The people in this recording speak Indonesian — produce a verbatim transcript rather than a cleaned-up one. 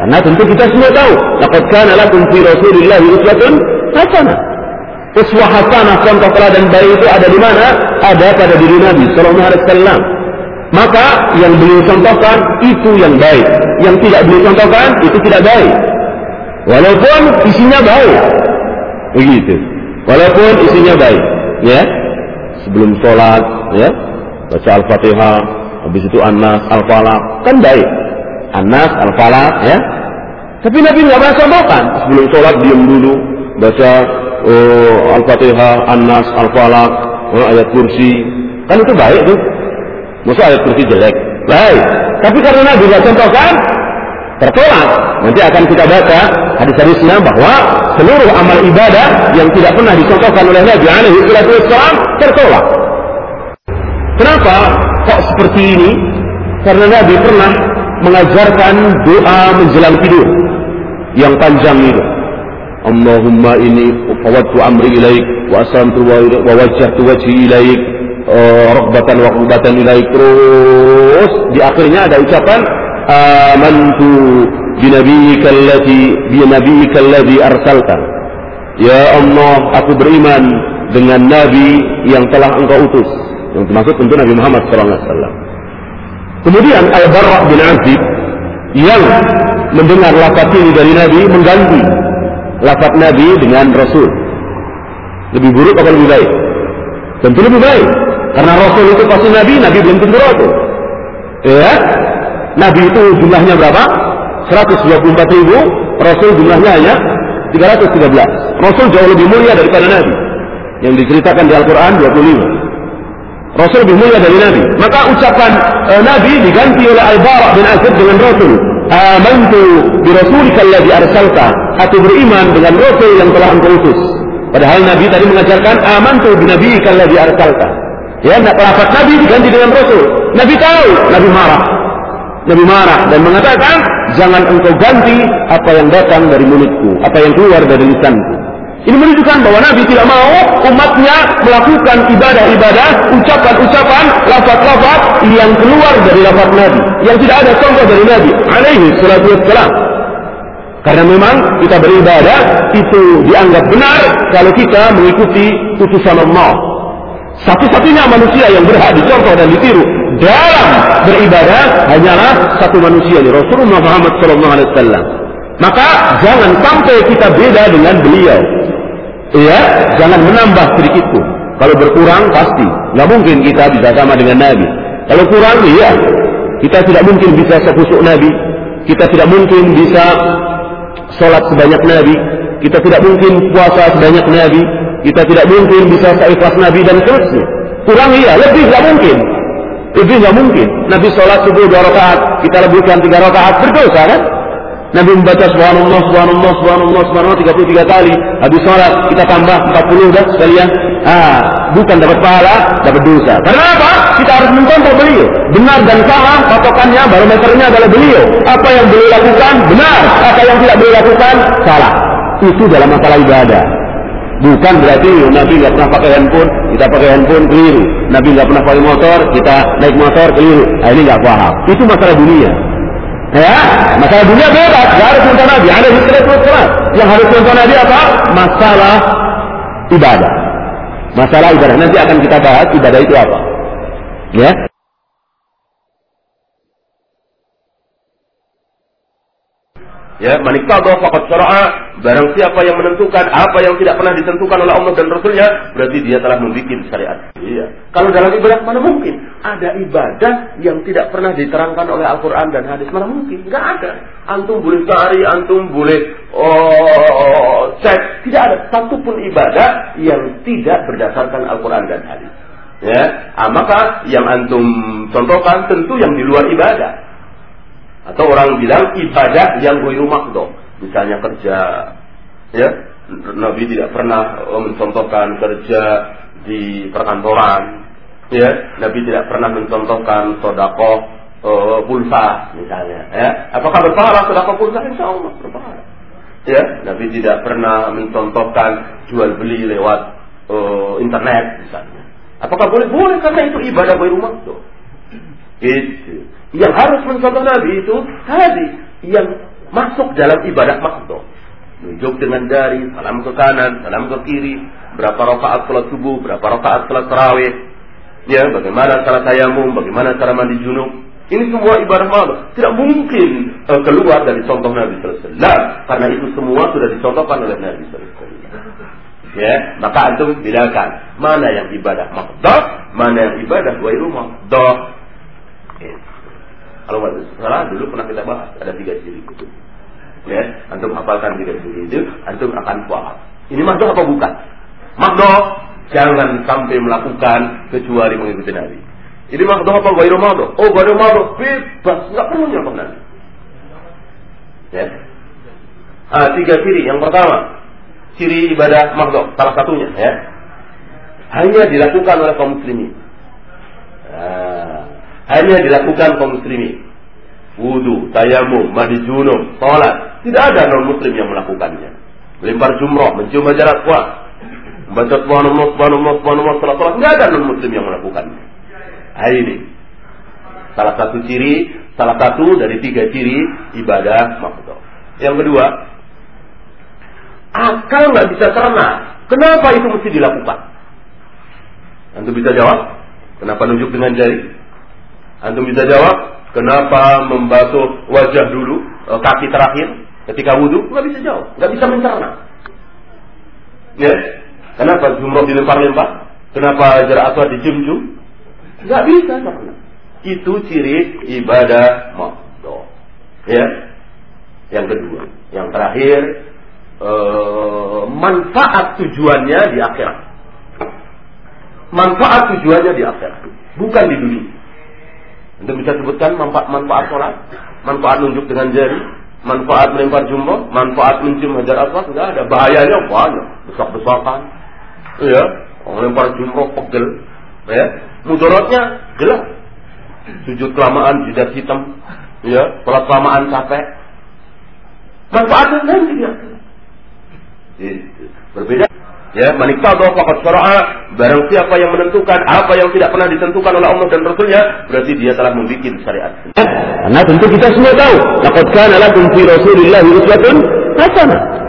Karena tentu kita semua tahu, laqad kana lakum fi Rasulillahi uswatun hasanah. Uswah hasanah, contoh teladan baik itu ada di mana? Ada pada diri Nabi sallallahu alaihi wasallam. Maka yang beliau contohkan itu yang baik, yang tidak beliau contohkan itu tidak baik. Walaupun isinya baik. Begitu. Walaupun isinya baik, ya. Sebelum sholat, ya, baca Al-Fatihah, habis itu An-Nas, Al-Falaq, kan baik. An-Nas, Al-Falaq, ya. Tapi Nabi nggak pernah contohkan. Sebelum sholat diam dulu, baca oh, Al-Fatihah, An-Nas, Al-Falaq, oh, ayat kursi, kan itu baik tuh. Masa ayat kursi jelek? Baik. Tapi karena Nabi nggak contohkan, tertolak. Nanti akan kita baca hadis-hadisnya bahwa seluruh amal ibadah yang tidak pernah dicontohkan oleh Nabi alaihi wasallam tertolak. Kenapa kok seperti ini? Karena Nabi pernah mengajarkan doa menjelang tidur yang panjang itu. Allahumma inni fawwadtu amri ilaik wa aslamtu wa wajjahtu wajhi ilaik raghbatan wa qurbatan ilaik. Terus di akhirnya ada ucapan amantu binabiyyika allati binabiyyika alladhi arsalta. Ya Allah, aku beriman dengan nabi yang telah engkau utus, yang termasuk tentu Nabi Muhammad sallallahu alaihi wasallam. Kemudian Al-Barra bin Azib yang mendengar lafaz ini dari Nabi mengganti lafaz Nabi dengan Rasul. Lebih buruk atau lebih baik? Tentu lebih baik, karena Rasul itu pasti Nabi, Nabi belum tentu Rasul. Ya, Nabi itu jumlahnya berapa? seratus dua puluh empat ribu, Rasul jumlahnya hanya tiga ratus tiga belas. Rasul jauh lebih mulia daripada Nabi yang diceritakan di Al-Quran dua puluh lima. Rasul lebih mulia dari Nabi. Maka ucapan uh, Nabi diganti oleh Al-Bara bin Azib dengan Rasul. Amantu bi rasulika alladhi arsalta. Aku beriman dengan Rasul yang telah engkau utus. Padahal Nabi tadi mengajarkan amantu bi nabiyyika alladhi arsalta. Ya, lafaz Nabi diganti dengan Rasul. Nabi tahu, Nabi marah. Nabi marah dan mengatakan, jangan engkau ganti apa yang datang dari mulutku, apa yang keluar dari lisanku. Ini menunjukkan bahwa Nabi tidak mau umatnya melakukan ibadah-ibadah, ucapan-ucapan, lafaz-lafaz yang keluar dari lafaz Nabi, yang tidak ada contoh dari Nabi alaihi salatu wassalam. Karena memang kita beribadah itu dianggap benar kalau kita mengikuti utusan Allah. Satu-satunya manusia yang berhak dicontoh dan ditiru dalam beribadah hanyalah satu manusia, Rasulullah Muhammad sallallahu alaihi wasallam. Maka jangan sampai kita beda dengan beliau. Ya, jangan menambah sedikit pun. Kalau berkurang pasti, nggak mungkin kita bisa sama dengan Nabi. Kalau kurang, iya, kita tidak mungkin bisa sekhusuk Nabi. Kita tidak mungkin bisa sholat sebanyak Nabi. Kita tidak mungkin puasa sebanyak Nabi. Kita tidak mungkin bisa seikhlas Nabi dan seterusnya. Kurang iya, lebih nggak mungkin. Lebih nggak mungkin. Nabi sholat subuh dua rakaat, kita lebihkan tiga rakaat, berdosa kan? Nabi membaca subhanallah, subhanallah, subhanallah, subhanallah tiga puluh tiga kali. Habis sholat kita tambah empat puluh dah sekalian. Ah, bukan dapat pahala, dapat dosa. Karena apa? Kita harus mencontoh beliau. Benar dan salah, patokannya, barometernya adalah beliau. Apa yang beliau lakukan benar, apa yang tidak beliau lakukan salah. Itu dalam masalah ibadah. Bukan berarti Nabi nggak pernah pakai handphone, kita pakai handphone, keliru. Nabi nggak pernah pakai motor, kita naik motor, keliru. Nah, ini nggak paham. Itu masalah dunia. Ya, masalah dunia bebas, nggak harus contoh Nabi. Ada istilah-istilah. Yang harus contoh Nabi apa? Masalah ibadah. Masalah ibadah. Nanti akan kita bahas ibadah itu apa. Ya. Ya, maniktadoh faqad syara'a, barang siapa yang menentukan apa yang tidak pernah ditentukan oleh Allah dan Rasulnya, berarti dia telah membuat syariat. Iya. Kalau dalam ibadah mana mungkin ada ibadah yang tidak pernah diterangkan oleh Al-Quran dan hadis? Mana mungkin? Enggak ada. Antum boleh cari, antum boleh oh, cek, tidak ada satupun ibadah yang tidak berdasarkan Al-Quran dan hadis. Ya, ah, maka yang antum contohkan tentu yang di luar ibadah. Atau orang bilang ibadah yang ghairu maqdhah, misalnya kerja, ya, Nabi tidak pernah mencontohkan kerja di perkantoran, ya, Nabi tidak pernah mencontohkan sedekah uh, pulsa misalnya, ya, apakah berpahala sedekah pulsa? Insya Allah berpahala, ya, Nabi tidak pernah mencontohkan jual beli lewat uh, internet misalnya, apakah boleh? Boleh, karena itu ibadah ghairu maqdhah. Itu yang harus mencontoh Nabi itu tadi yang masuk dalam ibadah makhdhah. Nunjuk dengan jari, salam ke kanan, salam ke kiri, berapa rakaat salat subuh, berapa rakaat salat tarawih, ya, bagaimana cara tayamum, bagaimana cara mandi junub. Ini semua ibadah makhdhah. Tidak mungkin uh, keluar dari contoh Nabi sallallahu alaihi wasallam, karena itu semua sudah dicontohkan oleh Nabi sallallahu alaihi wasallam. Ya, maka antum bedakan mana yang ibadah makhdhah, mana yang ibadah ghairu makhdhah. Ya. Kalau nggak salah dulu pernah kita bahas ada tiga ciri itu. Ya, antum hafalkan tiga ciri itu, antum akan paham. Ini makhdhah apa bukan? Makhdhah jangan sampai melakukan kecuali mengikuti Nabi. Ini makhdhah apa ghairu makhdhah? Oh, ghairu makhdhah bebas, nggak perlu nyontoh Nabi. Ya. Ah, tiga ciri. Yang pertama, ciri ibadah makhdhah salah satunya, ya, hanya dilakukan oleh kaum muslimin. Nah, hanya dilakukan kaum muslimin. Wudu, tayamum, mandi junub, salat, tidak ada non muslim yang melakukannya. Melempar jumrah, mencium hajar aswad, membaca subhanallah, subhanallah, subhanallah, salat, salat, tidak ada non muslim yang melakukannya. Nah, ini salah satu ciri, salah satu dari tiga ciri ibadah makhdhah. Yang kedua, akal nggak bisa cerna. Kenapa itu mesti dilakukan? Antum bisa jawab? Kenapa nunjuk dengan jari? Antum bisa jawab? Kenapa membasuh wajah dulu, kaki terakhir ketika wudu? Nggak bisa jawab, nggak bisa mencerna. Ya? Kenapa jumroh dilempar-lempar? Kenapa jarak aswad dicium-cium? Nggak bisa cerna. Itu ciri ibadah makhdhah. Ya? Yang kedua, yang terakhir, Uh, manfaat tujuannya di akhirat. Manfaat tujuannya di akhirat, bukan di dunia. Anda bisa sebutkan manfaat manfaat sholat, manfaat nunjuk dengan jari, manfaat melempar jumroh, manfaat mencium hajar aswad. Tidak ada. Bahayanya banyak, besak-besakan, ya, melempar jumroh pegel, ya. Mudaratnya jelas, sujud kelamaan jidat hitam, ya, sholat kelamaan capek. Manfaatnya nanti dia. Itu berbeda, ya. Maniktadoh faqad syara'a, barang siapa yang menentukan apa yang tidak pernah ditentukan oleh Allah dan Rasulnya, berarti dia telah membuat syariat. Karena tentu kita semua tahu, laqad kana lakum fi Rasulillahi uswatun hasanah.